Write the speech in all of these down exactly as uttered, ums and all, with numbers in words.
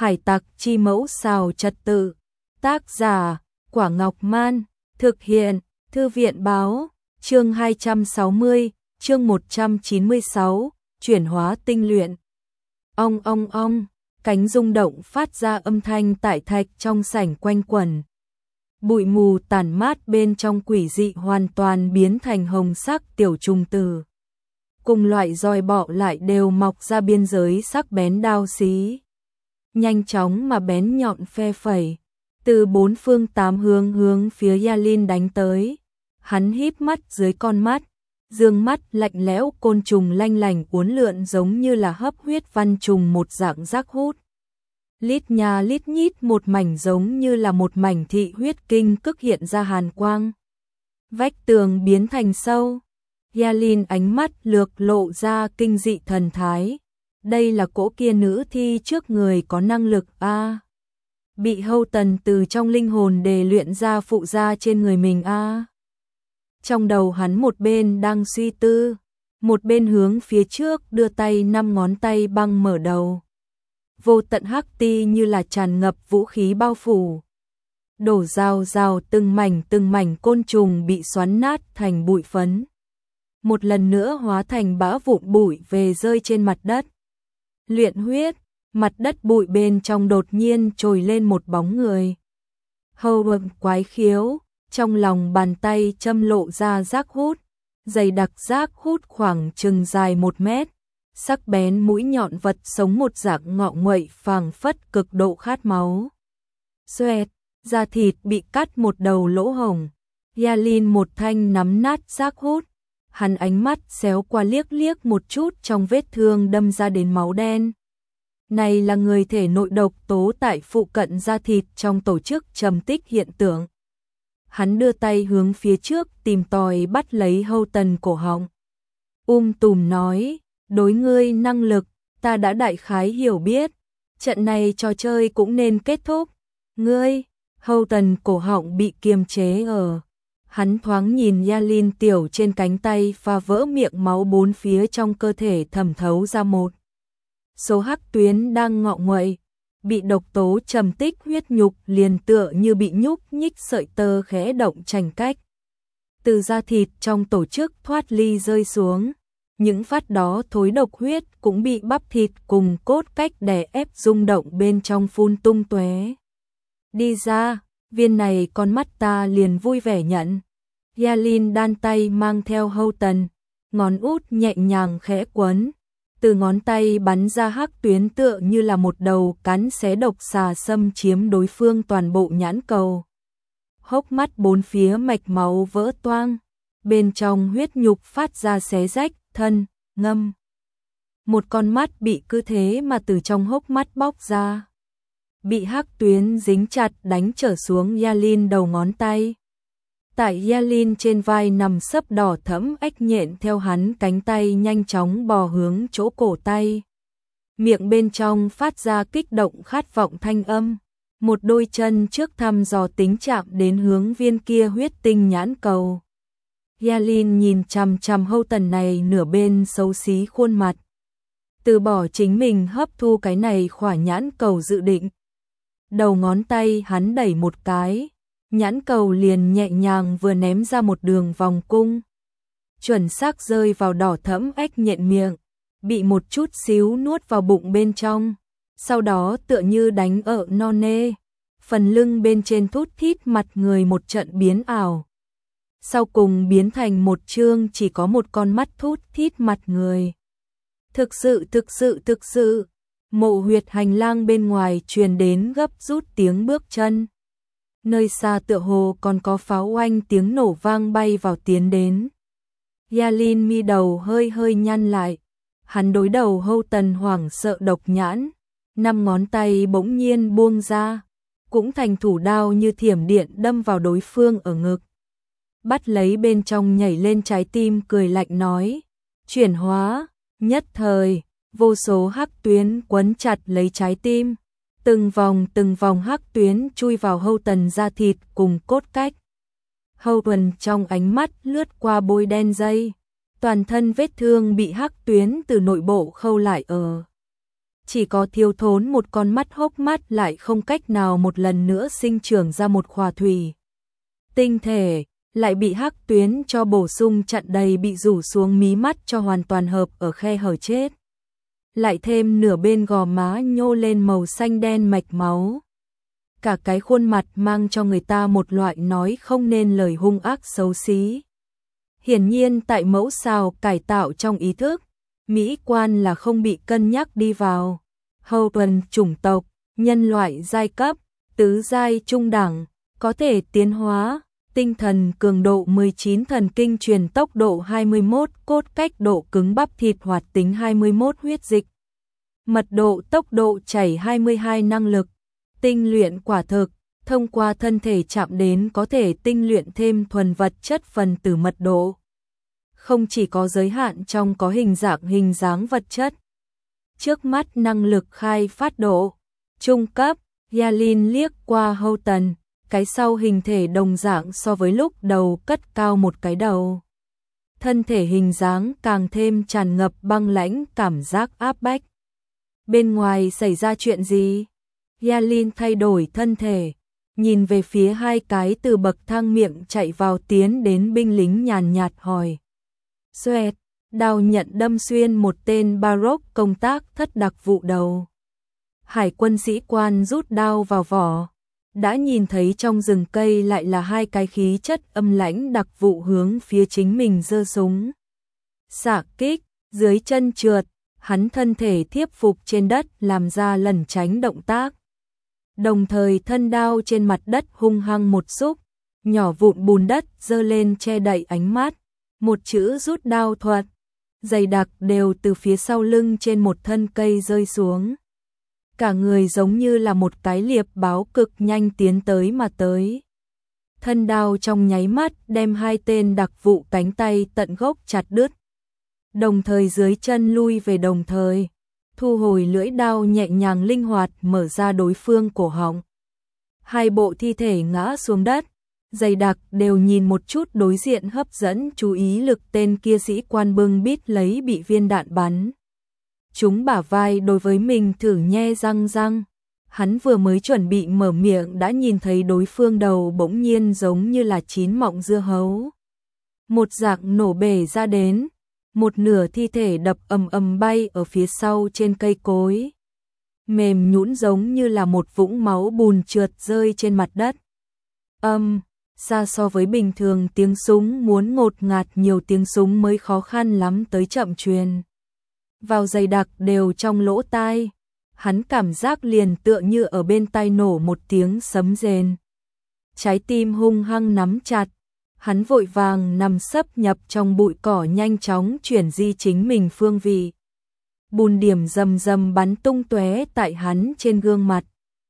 Hải tặc chi mẫu xào trật tự. Tác giả, Quả Ngọc Man. Thực hiện, Thư viện báo. Chương hai trăm sáu mươi, chương một trăm chín mươi sáu, chuyển hóa tinh luyện. Ong ong ong, cánh rung động phát ra âm thanh tại thạch trong sảnh quanh quẩn. Bụi mù tản mát bên trong quỷ dị hoàn toàn biến thành hồng sắc tiểu trùng tử. Cùng loại roi bọ lại đều mọc ra biên giới sắc bén đao xí. Nhanh chóng mà bén nhọn phe phẩy, từ bốn phương tám hướng hướng phía Yalin đánh tới. Hắn híp mắt dưới con mắt, dương mắt lạnh lẽo, côn trùng lanh lành uốn lượn giống như là hấp huyết văn trùng một dạng rác hút. Lít nha lít nhít một mảnh giống như là một mảnh thị huyết kinh cực hiện ra hàn quang. Vách tường biến thành sâu. Yalin ánh mắt lược lộ ra kinh dị thần thái. Đây là cỗ kia nữ thi trước người có năng lực a à. Bị Hâu Tần từ trong linh hồn đề luyện ra phụ ra trên người mình a à. Trong đầu hắn một bên đang suy tư, một bên hướng phía trước đưa tay năm ngón tay băng mở đầu. Vô tận hắc ti như là tràn ngập vũ khí bao phủ. Đổ rào rào từng mảnh từng mảnh côn trùng bị xoắn nát thành bụi phấn. Một lần nữa hóa thành bã vụn bụi về rơi trên mặt đất. Luyện huyết, mặt đất bụi bên trong đột nhiên trồi lên một bóng người. Hâu bầm quái khiếu, trong lòng bàn tay châm lộ ra rác hút, dày đặc rác hút khoảng chừng dài một mét. Sắc bén mũi nhọn vật sống một dạng ngọ nguậy phảng phất cực độ khát máu. Xoẹt, da thịt bị cắt một đầu lỗ hổng. Yalin một thanh nắm nát rác hút, hắn ánh mắt xéo qua liếc liếc một chút trong vết thương đâm ra đến máu đen. Này là người thể nội độc tố tại phụ cận da thịt trong tổ chức trầm tích hiện tượng. Hắn đưa tay hướng phía trước tìm tòi bắt lấy Hâu Tần cổ họng. Um tùm nói, đối ngươi năng lực, ta đã đại khái hiểu biết, trận này trò chơi cũng nên kết thúc. Ngươi, Hâu Tần cổ họng bị kiềm chế ở. Hắn thoáng nhìn Yalin tiểu trên cánh tay và vỡ miệng máu bốn phía trong cơ thể thẩm thấu ra một số hắc tuyến đang ngọ nguậy, bị độc tố trầm tích huyết nhục liền tựa như bị nhúc nhích sợi tơ khẽ động chành cách. Từ da thịt trong tổ chức thoát ly rơi xuống, những phát đó thối độc huyết cũng bị bắp thịt cùng cốt cách đè ép rung động bên trong phun tung tóe. Đi ra, viên này con mắt ta liền vui vẻ nhận. Yalin đan tay mang theo Hâu Tần, ngón út nhẹ nhàng khẽ quấn. Từ ngón tay bắn ra hắc tuyến tựa như là một đầu cắn xé độc xà xâm chiếm đối phương toàn bộ nhãn cầu. Hốc mắt bốn phía mạch máu vỡ toang, bên trong huyết nhục phát ra xé rách, thân, ngâm. Một con mắt bị cứ thế mà từ trong hốc mắt bóc ra. Bị hắc tuyến dính chặt đánh trở xuống Yalin đầu ngón tay. Tại Yalin trên vai nằm sấp đỏ thẫm ếch nhện theo hắn cánh tay nhanh chóng bò hướng chỗ cổ tay. Miệng bên trong phát ra kích động khát vọng thanh âm. Một đôi chân trước thăm dò tính chạm đến hướng viên kia huyết tinh nhãn cầu. Yalin nhìn chằm chằm Hâu Tần này nửa bên xấu xí khuôn mặt. Từ bỏ chính mình hấp thu cái này khỏa nhãn cầu dự định. Đầu ngón tay hắn đẩy một cái. Nhãn cầu liền nhẹ nhàng vừa ném ra một đường vòng cung. Chuẩn xác rơi vào đỏ thẫm ếch nhện miệng. Bị một chút xíu nuốt vào bụng bên trong. Sau đó tựa như đánh ở no nê. Phần lưng bên trên thút thít mặt người một trận biến ảo. Sau cùng biến thành một chương chỉ có một con mắt thút thít mặt người. Thực sự thực sự thực sự. Mộ huyệt hành lang bên ngoài truyền đến gấp rút tiếng bước chân. Nơi xa tựa hồ còn có pháo oanh tiếng nổ vang bay vào tiến đến. Yalin mi đầu hơi hơi nhăn lại. Hắn đối đầu Hâu Tần hoảng sợ độc nhãn. Năm ngón tay bỗng nhiên buông ra. Cũng thành thủ đao như thiểm điện đâm vào đối phương ở ngực. Bắt lấy bên trong nhảy lên trái tim cười lạnh nói. Chuyển hóa, nhất thời, vô số hắc tuyến quấn chặt lấy trái tim. Từng vòng từng vòng hắc tuyến chui vào Hâu Tần da thịt cùng cốt cách. Hâu Tần trong ánh mắt lướt qua bôi đen dây. Toàn thân vết thương bị hắc tuyến từ nội bộ khâu lại ở. chỉ có thiếu thốn một con mắt hốc mắt lại không cách nào một lần nữa sinh trưởng ra một khỏa thủy. Tinh thể, lại bị hắc tuyến cho bổ sung chặn đầy bị rủ xuống mí mắt cho hoàn toàn hợp ở khe hở chết. Lại thêm nửa bên gò má nhô lên màu xanh đen mạch máu. Cả cái khuôn mặt mang cho người ta một loại nói không nên lời hung ác xấu xí. Hiển nhiên tại mẫu sao cải tạo trong ý thức, mỹ quan là không bị cân nhắc đi vào. Hậu tuần chủng tộc, nhân loại giai cấp, tứ giai trung đẳng, có thể tiến hóa, tinh thần cường độ mười chín, thần kinh truyền tốc độ hai mươi mốt, cốt cách độ cứng bắp thịt hoạt tính hai mươi mốt, huyết dịch mật độ tốc độ chảy hai mươi hai, năng lực tinh luyện quả thực, thông qua thân thể chạm đến có thể tinh luyện thêm thuần vật chất phần tử mật độ. Không chỉ có giới hạn trong có hình dạng hình dáng vật chất. Trước mắt năng lực khai phát độ trung cấp, Yalin liếc qua Houghton, cái sau hình thể đồng dạng so với lúc đầu cất cao một cái đầu. Thân thể hình dáng càng thêm tràn ngập băng lãnh cảm giác áp bách. Bên ngoài xảy ra chuyện gì? Yalin thay đổi thân thể, nhìn về phía hai cái từ bậc thang miệng chạy vào tiến đến binh lính nhàn nhạt hỏi. Xoẹt, đao nhận đâm xuyên một tên Baroque công tác thất đặc vụ đầu. Hải quân sĩ quan rút đao vào vỏ, đã nhìn thấy trong rừng cây lại là hai cái khí chất âm lãnh đặc vụ hướng phía chính mình giơ súng. Xạ kích, dưới chân trượt, hắn thân thể thiếp phục trên đất làm ra lẩn tránh động tác. Đồng thời thân đao trên mặt đất hung hăng một xúc, nhỏ vụn bùn đất dơ lên che đậy ánh mắt. Một chữ rút đao thuật, dày đặc đều từ phía sau lưng trên một thân cây rơi xuống. Cả người giống như là một cái liệp báo cực nhanh tiến tới mà tới. Thân đao trong nháy mắt đem hai tên đặc vụ cánh tay tận gốc chặt đứt. Đồng thời dưới chân lui về đồng thời, thu hồi lưỡi đao nhẹ nhàng linh hoạt mở ra đối phương cổ họng. Hai bộ thi thể ngã xuống đất, dày đặc đều nhìn một chút đối diện hấp dẫn chú ý lực tên kia sĩ quan bưng bít lấy bị viên đạn bắn. Chúng bả vai đối với mình thử nhe răng răng. Hắn vừa mới chuẩn bị mở miệng đã nhìn thấy đối phương đầu bỗng nhiên giống như là chín mọng dưa hấu. Một dạng nổ bể ra đến, một nửa thi thể đập ầm ầm bay ở phía sau trên cây cối. Mềm nhũn giống như là một vũng máu bùn trượt rơi trên mặt đất. Âm, xa so với bình thường tiếng súng muốn ngột ngạt nhiều tiếng súng mới khó khăn lắm tới chậm truyền. Vào dày đặc đều trong lỗ tai, hắn cảm giác liền tựa như ở bên tai nổ một tiếng sấm rền. Trái tim hung hăng nắm chặt, hắn vội vàng nằm sấp nhập trong bụi cỏ nhanh chóng chuyển di chính mình phương vị. Bùn điểm rầm rầm bắn tung tóe tại hắn trên gương mặt.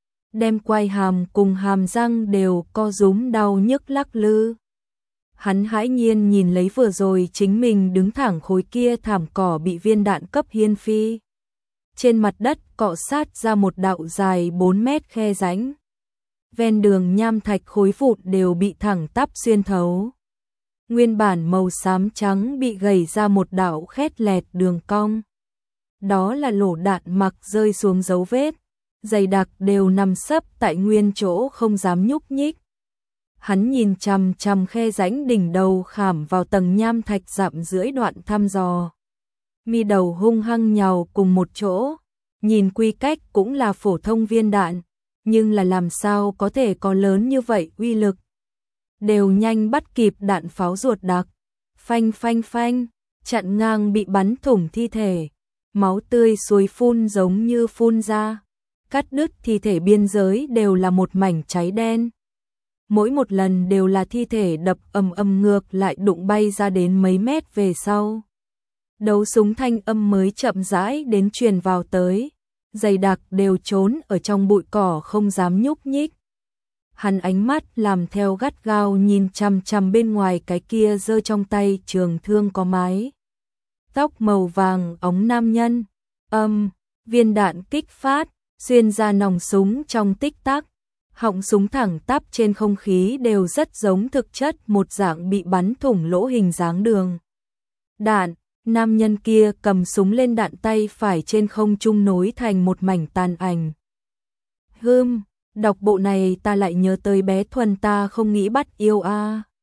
Đem quai hàm cùng hàm răng đều co rúm đau nhức lắc lư. Hắn hãi nhiên nhìn lấy vừa rồi chính mình đứng thẳng khối kia thảm cỏ bị viên đạn cấp hiên phi. Trên mặt đất cọ sát ra một đạo dài bốn mét khe rãnh. Ven đường nham thạch khối vụn đều bị thẳng tắp xuyên thấu. Nguyên bản màu xám trắng bị gầy ra một đạo khét lẹt đường cong. Đó là lỗ đạn mặc rơi xuống dấu vết. Dày đặc đều nằm sấp tại nguyên chỗ không dám nhúc nhích. Hắn nhìn chằm chằm khe rãnh đỉnh đầu khảm vào tầng nham thạch dặm dưới đoạn thăm dò. Mi đầu hung hăng nhào cùng một chỗ, nhìn quy cách cũng là phổ thông viên đạn, nhưng là làm sao có thể có lớn như vậy uy lực. Đều nhanh bắt kịp đạn pháo ruột đặc, phanh phanh phanh, chặn ngang bị bắn thủng thi thể, máu tươi suối phun giống như phun ra, cắt đứt thi thể biên giới đều là một mảnh cháy đen. Mỗi một lần đều là thi thể đập ầm ầm ngược lại đụng bay ra đến mấy mét về sau. Đấu súng thanh âm mới chậm rãi đến truyền vào tới, dày đặc đều trốn ở trong bụi cỏ không dám nhúc nhích. Hắn ánh mắt làm theo gắt gao nhìn chằm chằm bên ngoài cái kia giơ trong tay trường thương có mái tóc màu vàng óng nam nhân. Âm, viên đạn kích phát, xuyên ra nòng súng trong tích tắc. Họng súng thẳng tắp trên không khí đều rất giống thực chất một dạng bị bắn thủng lỗ hình dáng đường. Đạn, Nam nhân kia cầm súng lên, đạn tay phải trên không trung nối thành một mảnh tàn ảnh. Hừm, đọc bộ này ta lại nhớ tới bé Thuần, ta không nghĩ bắt yêu a.